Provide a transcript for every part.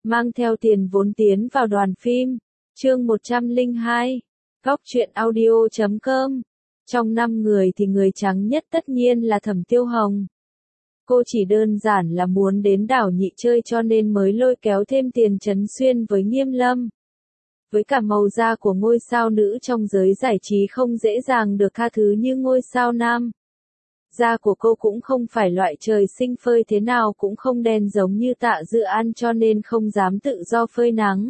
mang theo tiền vốn tiến vào đoàn phim. Chương 102. Góc truyện audio.com. Trong 5 người thì người trắng nhất tất nhiên là Thẩm Tiêu Hồng. Cô chỉ đơn giản là muốn đến đảo nhị chơi cho nên mới lôi kéo thêm Tiền Chấn Xuyên với Nghiêm Lâm. Với cả màu da của ngôi sao nữ trong giới giải trí không dễ dàng được tha thứ như ngôi sao nam. Da của cô cũng không phải loại trời sinh phơi thế nào cũng không đen giống như Tạ Dự An cho nên không dám tự do phơi nắng.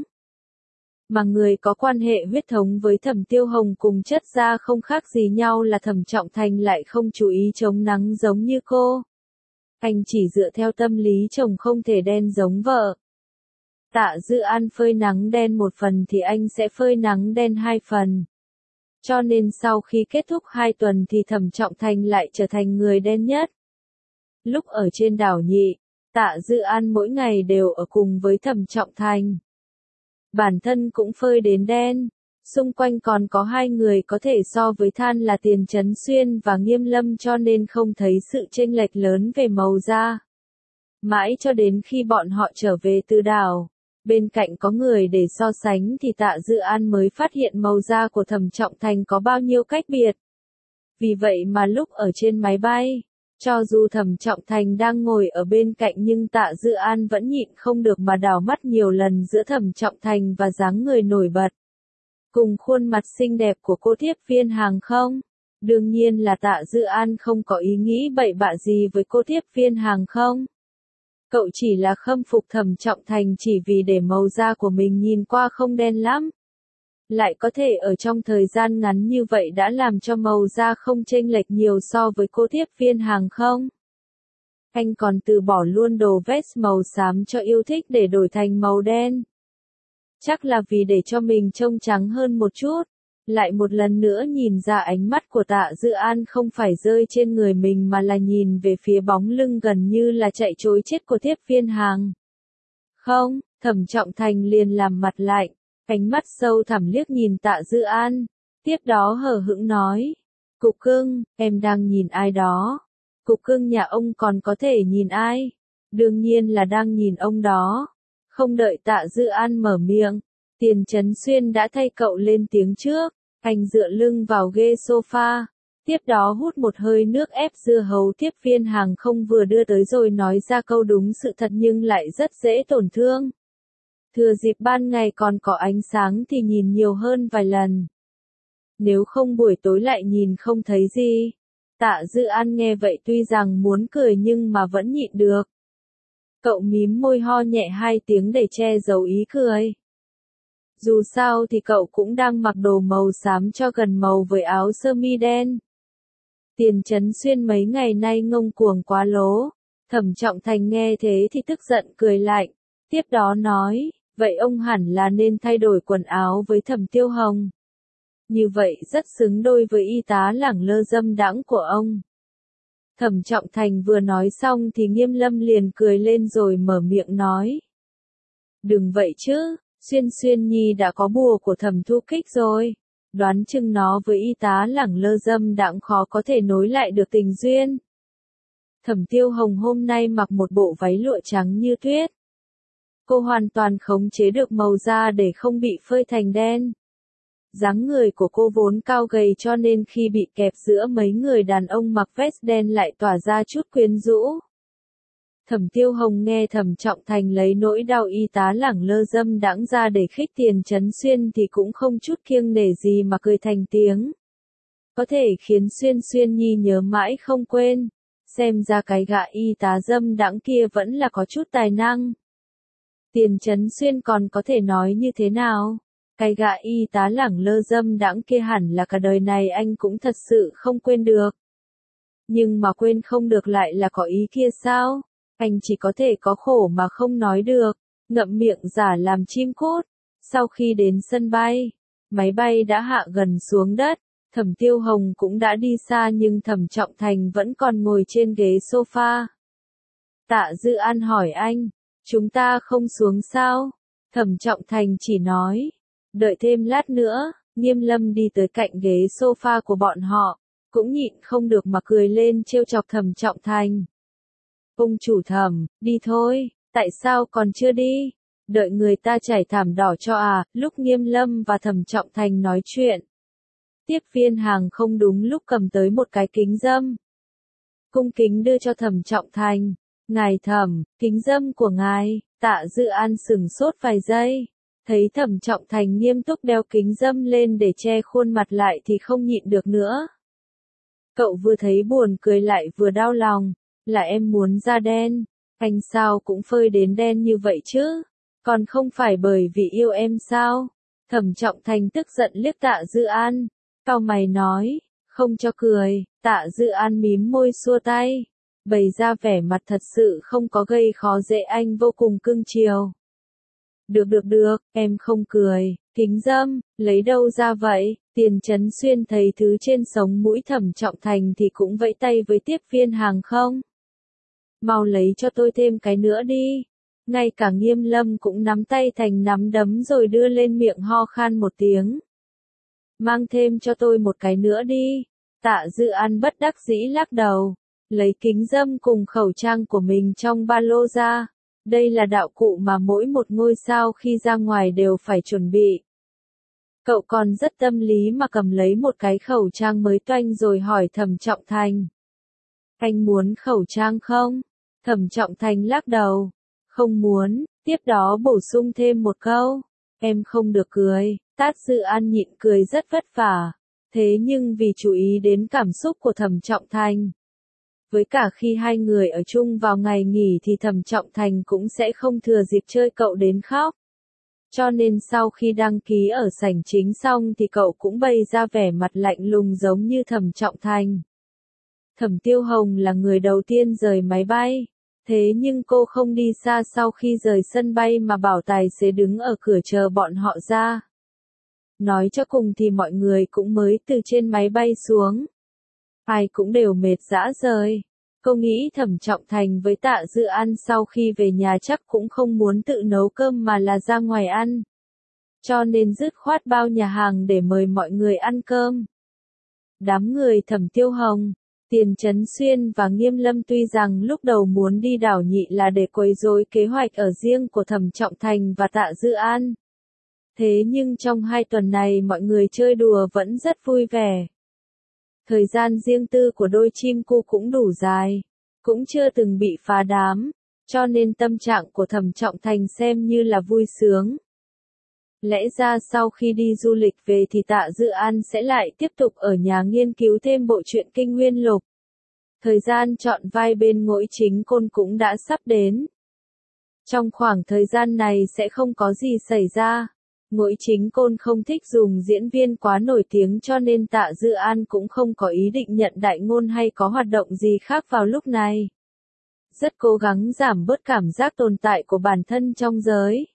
Mà người có quan hệ huyết thống với Thẩm Tiêu Hồng cùng chất da không khác gì nhau là Thẩm Trọng Thành lại không chú ý chống nắng giống như cô. Anh chỉ dựa theo tâm lý chồng không thể đen giống vợ. Tạ Dự An phơi nắng đen 1 phần thì anh sẽ phơi nắng đen 2 phần. Cho nên sau khi kết thúc 2 tuần thì Thẩm Trọng Thành lại trở thành người đen nhất. Lúc ở trên đảo nhị, Tạ Dự An mỗi ngày đều ở cùng với Thẩm Trọng Thành. Bản thân cũng phơi đến đen, xung quanh còn có 2 người có thể so với than là Tiền Chấn Xuyên và Nghiêm Lâm cho nên không thấy sự chênh lệch lớn về màu da. Mãi cho đến khi bọn họ trở về từ đảo, bên cạnh có người để so sánh thì Tạ Dự An mới phát hiện màu da của Thẩm Trọng Thành có bao nhiêu cách biệt. Vì vậy mà lúc ở trên máy bay, cho dù Thẩm Trọng Thành đang ngồi ở bên cạnh nhưng Tạ Dự An vẫn nhịn không được mà đảo mắt nhiều lần giữa Thẩm Trọng Thành và dáng người nổi bật. Cùng khuôn mặt xinh đẹp của cô tiếp viên hàng không. Đương nhiên là Tạ Dự An không có ý nghĩ bậy bạ gì với cô tiếp viên hàng không. Cậu chỉ là khâm phục Thẩm Trọng Thành chỉ vì để màu da của mình nhìn qua không đen lắm. Lại có thể ở trong thời gian ngắn như vậy đã làm cho màu da không chênh lệch nhiều so với cô tiếp viên hàng không. Anh còn từ bỏ luôn đồ vest màu xám cho yêu thích để đổi thành màu đen. Chắc là vì để cho mình trông trắng hơn một chút. Lại một lần nữa nhìn ra ánh mắt của Tạ Dự An không phải rơi trên người mình mà là nhìn về phía bóng lưng gần như là chạy trối chết của tiếp viên hàng. Không, Thẩm Trọng Thành liền làm mặt lạnh, ánh mắt sâu thẳm liếc nhìn Tạ Dự An, tiếp đó hờ hững nói, Cục Cưng, em đang nhìn ai đó? Cục Cưng nhà ông còn có thể nhìn ai? Đương nhiên là đang nhìn ông đó. Không đợi Tạ Dự An mở miệng, Tiền Chấn Xuyên đã thay cậu lên tiếng trước, anh dựa lưng vào ghế sofa, tiếp đó hút một hơi nước ép dưa hấu tiếp viên hàng không vừa đưa tới rồi nói ra câu đúng sự thật nhưng lại rất dễ tổn thương. Thừa dịp ban ngày còn có ánh sáng thì nhìn nhiều hơn vài lần. Nếu không buổi tối lại nhìn không thấy gì. Tạ Dự An nghe vậy tuy rằng muốn cười nhưng mà vẫn nhịn được. Cậu mím môi ho nhẹ 2 tiếng để che giấu ý cười. Dù sao thì cậu cũng đang mặc đồ màu xám cho gần màu với áo sơ mi đen. Tiền Chấn Xuyên mấy ngày nay ngông cuồng quá lố. Thẩm Trọng Thành nghe thế thì tức giận cười lạnh. Tiếp đó nói, vậy ông hẳn là nên thay đổi quần áo với Thẩm Tiêu Hồng. Như vậy rất xứng đôi với y tá lẳng lơ dâm đãng của ông. Thẩm Trọng Thành vừa nói xong thì Nghiêm Lâm liền cười lên rồi mở miệng nói. Đừng vậy chứ, Xuyên Nhi đã có bùa của Thẩm Thu Kích rồi. Đoán chừng nó với y tá lẳng lơ dâm đãng khó có thể nối lại được tình duyên. Thẩm Tiêu Hồng hôm nay mặc một bộ váy lụa trắng như tuyết. Cô hoàn toàn khống chế được màu da để không bị phơi thành đen. Dáng người của cô vốn cao gầy cho nên khi bị kẹp giữa mấy người đàn ông mặc vest đen lại tỏa ra chút quyến rũ. Thẩm Tiêu Hồng nghe Thẩm Trọng Thành lấy nỗi đau y tá lẳng lơ dâm đãng ra để khích Tiền Chấn Xuyên thì cũng không chút kiêng nể gì mà cười thành tiếng. Có thể khiến Xuyên Nhi nhớ mãi không quên. Xem ra cái gã y tá dâm đãng kia vẫn là có chút tài năng. Tiền Chấn Xuyên còn có thể nói như thế nào? Cái gã y tá lẳng lơ dâm đãng kia hẳn là cả đời này anh cũng thật sự không quên được. Nhưng mà quên không được lại là có ý kia sao? Anh chỉ có thể có khổ mà không nói được, ngậm miệng giả làm chim cút. Sau khi đến sân bay, máy bay đã hạ gần xuống đất, Thẩm Tiêu Hồng cũng đã đi xa nhưng Thẩm Trọng Thành vẫn còn ngồi trên ghế sofa. Tạ Dự An hỏi anh, chúng ta không xuống sao? Thẩm Trọng Thành chỉ nói, đợi thêm lát nữa. Nghiêm Lâm đi tới cạnh ghế sofa của bọn họ, cũng nhịn không được mà cười lên trêu chọc Thẩm Trọng Thành. Ông chủ Thẩm, đi thôi, tại sao còn chưa đi? Đợi người ta trải thảm đỏ cho à, lúc Nghiêm Lâm và Thẩm Trọng Thành nói chuyện. Tiếp viên hàng không đúng lúc cầm tới một cái kính râm. Cung kính đưa cho Thẩm Trọng Thành. Ngài Thẩm, kính râm của ngài. Tạ Dư An sửng sốt vài giây. Thấy Thẩm Trọng Thành nghiêm túc đeo kính râm lên để che khuôn mặt lại thì không nhịn được nữa. Cậu vừa thấy buồn cười lại vừa đau lòng. Là em muốn da đen. Anh sao cũng phơi đến đen như vậy chứ. Còn không phải bởi vì yêu em sao? Thẩm Trọng Thành tức giận liếc Tạ Dư An. Cau mày nói, không cho cười. Tạ Dư An mím môi xua tay. Bày ra vẻ mặt thật sự không có gây khó dễ, anh vô cùng cưng chiều. Được, em không cười. Kính dâm, lấy đâu ra vậy? Tiền Chấn Xuyên thấy thứ trên sống mũi Thẩm Trọng Thành thì cũng vẫy tay với tiếp viên hàng không. Mau lấy cho tôi thêm cái nữa đi. Ngay cả Nghiêm Lâm cũng nắm tay thành nắm đấm rồi đưa lên miệng ho khan một tiếng. Mang thêm cho tôi một cái nữa đi. Tạ Dư An bất đắc dĩ lắc đầu. Lấy kính râm cùng khẩu trang của mình trong ba lô ra. Đây là đạo cụ mà mỗi một ngôi sao khi ra ngoài đều phải chuẩn bị. Cậu còn rất tâm lý mà cầm lấy một cái khẩu trang mới toanh rồi hỏi Thẩm Trọng Thành. Anh muốn khẩu trang không? Thẩm Trọng Thành lắc đầu. Không muốn, tiếp đó bổ sung thêm một câu. Em không được cười. Tạ Dư An nhịn cười rất vất vả. Thế nhưng vì chú ý đến cảm xúc của Thẩm Trọng Thành. Với cả khi hai người ở chung vào ngày nghỉ thì Thẩm Trọng Thành cũng sẽ không thừa dịp chơi cậu đến khóc. Cho nên sau khi đăng ký ở sảnh chính xong thì cậu cũng bày ra vẻ mặt lạnh lùng giống như Thẩm Trọng Thành. Thẩm Tiêu Hồng là người đầu tiên rời máy bay. Thế nhưng cô không đi xa sau khi rời sân bay mà bảo tài xế đứng ở cửa chờ bọn họ ra. Nói cho cùng thì mọi người cũng mới từ trên máy bay xuống. Ai cũng đều mệt rã rời. Cô nghĩ Thẩm Trọng Thành với Tạ Dư An sau khi về nhà chắc cũng không muốn tự nấu cơm mà là ra ngoài ăn. Cho nên dứt khoát bao nhà hàng để mời mọi người ăn cơm. Đám người Thẩm Tiêu Hồng, Tiền Chấn Xuyên và Nghiêm Lâm tuy rằng lúc đầu muốn đi đảo nhị là để quấy rối kế hoạch ở riêng của Thẩm Trọng Thành và Tạ Dư An. Thế nhưng trong 2 tuần này mọi người chơi đùa vẫn rất vui vẻ. Thời gian riêng tư của đôi chim cu cũng đủ dài, cũng chưa từng bị phá đám, cho nên tâm trạng của Thẩm Trọng Thành xem như là vui sướng. Lẽ ra sau khi đi du lịch về thì Tạ Dư An sẽ lại tiếp tục ở nhà nghiên cứu thêm bộ truyện Kinh Nguyên Lục. Thời gian chọn vai bên Ngỗi Chính Côn cũng đã sắp đến. Trong khoảng thời gian này sẽ không có gì xảy ra. Ngỗi Chính Côn không thích dùng diễn viên quá nổi tiếng cho nên Tạ Dư An cũng không có ý định nhận đại ngôn hay có hoạt động gì khác vào lúc này. Rất cố gắng giảm bớt cảm giác tồn tại của bản thân trong giới.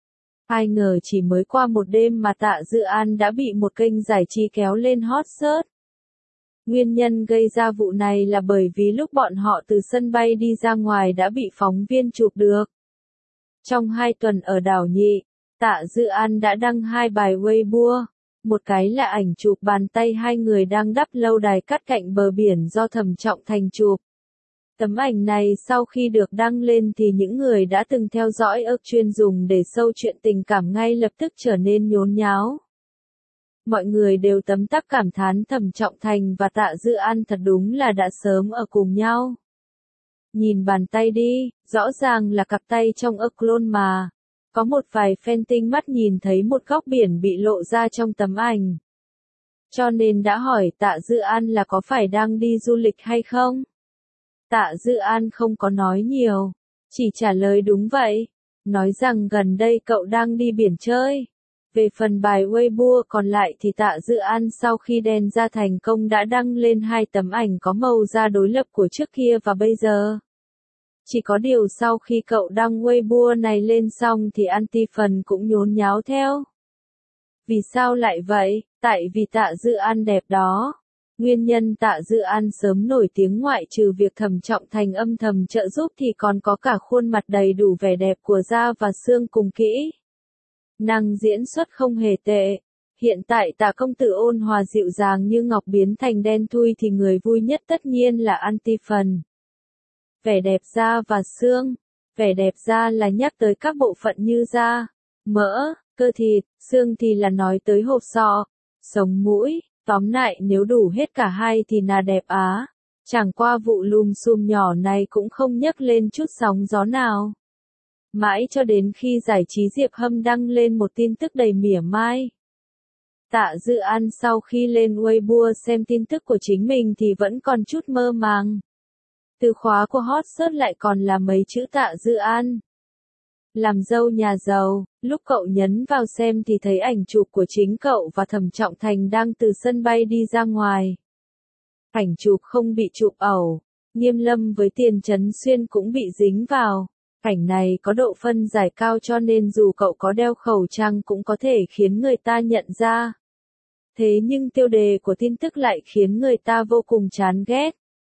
Ai ngờ chỉ mới qua một đêm mà Tạ Dư An đã bị một kênh giải trí kéo lên hot search. Nguyên nhân gây ra vụ này là bởi vì lúc bọn họ từ sân bay đi ra ngoài đã bị phóng viên chụp được. Trong 2 tuần ở đảo nhị, Tạ Dư An đã đăng 2 bài Weibo, một cái là ảnh chụp bàn tay hai người đang đắp lâu đài cát cạnh bờ biển do Thẩm Trọng Thành chụp. Tấm ảnh này sau khi được đăng lên thì những người đã từng theo dõi chuyên dùng để sâu chuyện tình cảm ngay lập tức trở nên nhốn nháo. Mọi người đều tấm tắc cảm thán Thẩm Trọng Thành và Tạ Dư An thật đúng là đã sớm ở cùng nhau. Nhìn bàn tay đi, rõ ràng là cặp tay trong clone mà. Có một vài fan tinh mắt nhìn thấy một góc biển bị lộ ra trong tấm ảnh. Cho nên đã hỏi Tạ Dư An là có phải đang đi du lịch hay không? Tạ Dư An không có nói nhiều, chỉ trả lời đúng vậy. Nói rằng gần đây cậu đang đi biển chơi. Về phần bài Weibo còn lại thì Tạ Dư An sau khi đen ra thành công đã đăng lên 2 tấm ảnh có màu da đối lập của trước kia và bây giờ. Chỉ có điều sau khi cậu đăng Weibo này lên xong thì anti-fan cũng nhốn nháo theo. Vì sao lại vậy? Tại vì Tạ Dư An đẹp đó. Nguyên nhân Tạ Dư An sớm nổi tiếng ngoại trừ việc Thẩm Trọng Thành âm thầm trợ giúp thì còn có cả khuôn mặt đầy đủ vẻ đẹp của da và xương cùng kỹ. Năng diễn xuất không hề tệ. Hiện tại Tạ công tử ôn hòa dịu dàng như ngọc biến thành đen thui thì người vui nhất tất nhiên là anti-fan. Vẻ đẹp da và xương. Vẻ đẹp da là nhắc tới các bộ phận như da, mỡ, cơ thịt, xương thì là nói tới hộp sọ, sống mũi, tóm lại nếu đủ hết cả hai thì là đẹp á. Chẳng qua vụ lùm xùm nhỏ này cũng không nhấc lên chút sóng gió nào. Mãi cho đến khi giải trí Diệp Hâm đăng lên một tin tức đầy mỉa mai. Tạ Dự An sau khi lên Weibo xem tin tức của chính mình thì vẫn còn chút mơ màng. Từ khóa của hot search lại còn là mấy chữ Tạ Dự An. Làm dâu nhà giàu, lúc cậu nhấn vào xem thì thấy ảnh chụp của chính cậu và Thẩm Trọng Thành đang từ sân bay đi ra ngoài. Ảnh chụp không bị chụp ẩu, Nghiêm Lâm với Tiền Chấn Xuyên cũng bị dính vào. Ảnh này có độ phân giải cao cho nên dù cậu có đeo khẩu trang cũng có thể khiến người ta nhận ra. Thế nhưng tiêu đề của tin tức lại khiến người ta vô cùng chán ghét.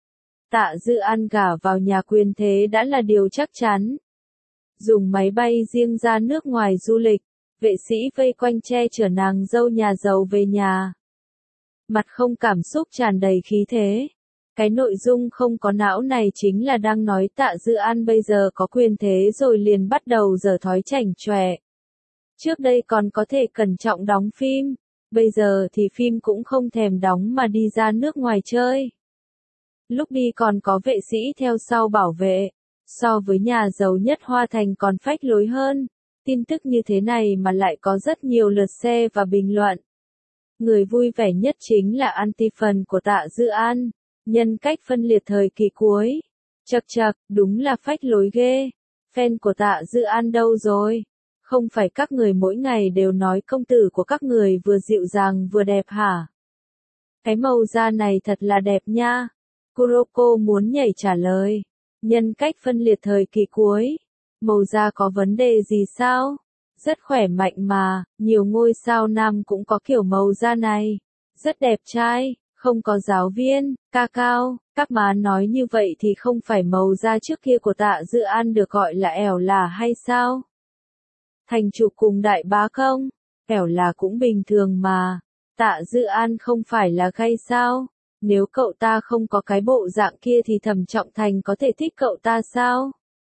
Tạ Dự An gả vào nhà quyền thế đã là điều chắc chắn. Dùng máy bay riêng ra nước ngoài du lịch, vệ sĩ vây quanh che chở nàng dâu nhà giàu về nhà. Mặt không cảm xúc tràn đầy khí thế. Cái nội dung không có não này chính là đang nói Tạ Dự An bây giờ có quyền thế rồi liền bắt đầu giở thói chảnh chọe. Trước đây còn có thể cẩn trọng đóng phim, bây giờ thì phim cũng không thèm đóng mà đi ra nước ngoài chơi. Lúc đi còn có vệ sĩ theo sau bảo vệ, so với nhà giàu nhất Hoa Thành còn phách lối hơn. Tin tức như thế này mà lại có rất nhiều lượt share và bình luận. Người vui vẻ nhất chính là anti-fan của Tạ Dự An. Nhân cách phân liệt thời kỳ cuối. Chậc chậc, đúng là phách lối ghê. Fan của Tạ Dự An đâu rồi? Không phải các người mỗi ngày đều nói công tử của các người vừa dịu dàng vừa đẹp hả? Cái màu da này thật là đẹp nha. Kuroko muốn nhảy trả lời. Nhân cách phân liệt thời kỳ cuối. Màu da có vấn đề gì sao? Rất khỏe mạnh mà, nhiều ngôi sao nam cũng có kiểu màu da này. Rất đẹp trai. Không có giáo viên, ca cao, các má nói như vậy thì không phải màu da trước kia của Tạ Dự An được gọi là ẻo là hay sao? Thành chụp cùng đại bá không? Ẻo là cũng bình thường mà. Tạ Dự An không phải là gay sao? Nếu cậu ta không có cái bộ dạng kia thì Thẩm Trọng Thành có thể thích cậu ta sao?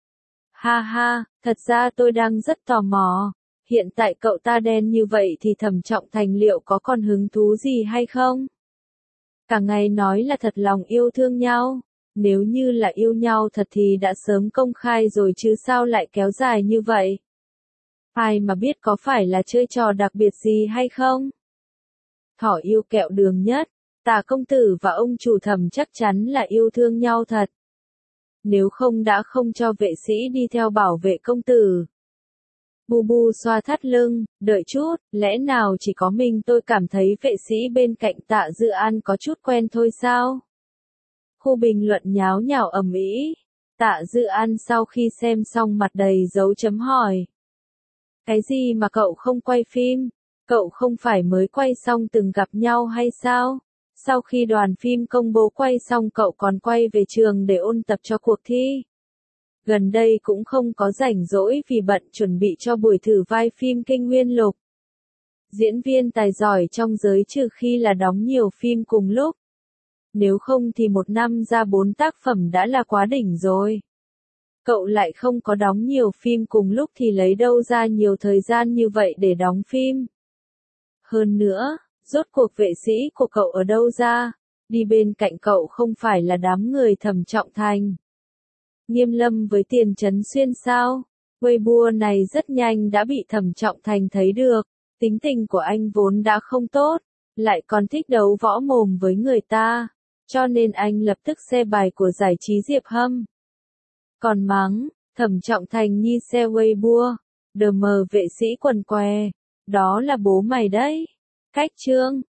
Ha ha, thật ra tôi đang rất tò mò. Hiện tại cậu ta đen như vậy thì Thẩm Trọng Thành liệu có còn hứng thú gì hay không? Cả ngày nói là thật lòng yêu thương nhau, nếu như là yêu nhau thật thì đã sớm công khai rồi chứ sao lại kéo dài như vậy. Ai mà biết có phải là chơi trò đặc biệt gì hay không? Thỏ yêu kẹo đường nhất, Tạ công tử và ông chủ Thẩm chắc chắn là yêu thương nhau thật. Nếu không đã không cho vệ sĩ đi theo bảo vệ công tử. Bu bu xoa thắt lưng, đợi chút, lẽ nào chỉ có mình tôi cảm thấy vệ sĩ bên cạnh Tạ Dự An có chút quen thôi sao? Khu bình luận nháo nhào ầm ĩ. Tạ Dự An sau khi xem xong mặt đầy dấu chấm hỏi. Cái gì mà cậu không quay phim? Cậu không phải mới quay xong từng gặp nhau hay sao? Sau khi đoàn phim công bố quay xong cậu còn quay về trường để ôn tập cho cuộc thi. Gần đây cũng không có rảnh rỗi vì bận chuẩn bị cho buổi thử vai phim Kinh Nguyên Lục. Diễn viên tài giỏi trong giới trừ khi là đóng nhiều phim cùng lúc. Nếu không thì một năm ra 4 tác phẩm đã là quá đỉnh rồi. Cậu lại không có đóng nhiều phim cùng lúc thì lấy đâu ra nhiều thời gian như vậy để đóng phim. Hơn nữa, rốt cuộc vệ sĩ của cậu ở đâu ra? Đi bên cạnh cậu không phải là đám người Thẩm Trọng Thành. Nghiêm Lâm với Tiền Chấn Xuyên sao? Weibo này rất nhanh đã bị Thẩm Trọng Thành thấy được. Tính tình của anh vốn đã không tốt, lại còn thích đấu võ mồm với người ta. Cho nên anh lập tức xe bài của giải trí Diệp Hâm. Còn mắng, Thẩm Trọng Thành nhi xe Weibo. Đờ mờ vệ sĩ quần què. Đó là bố mày đấy. Cách chương.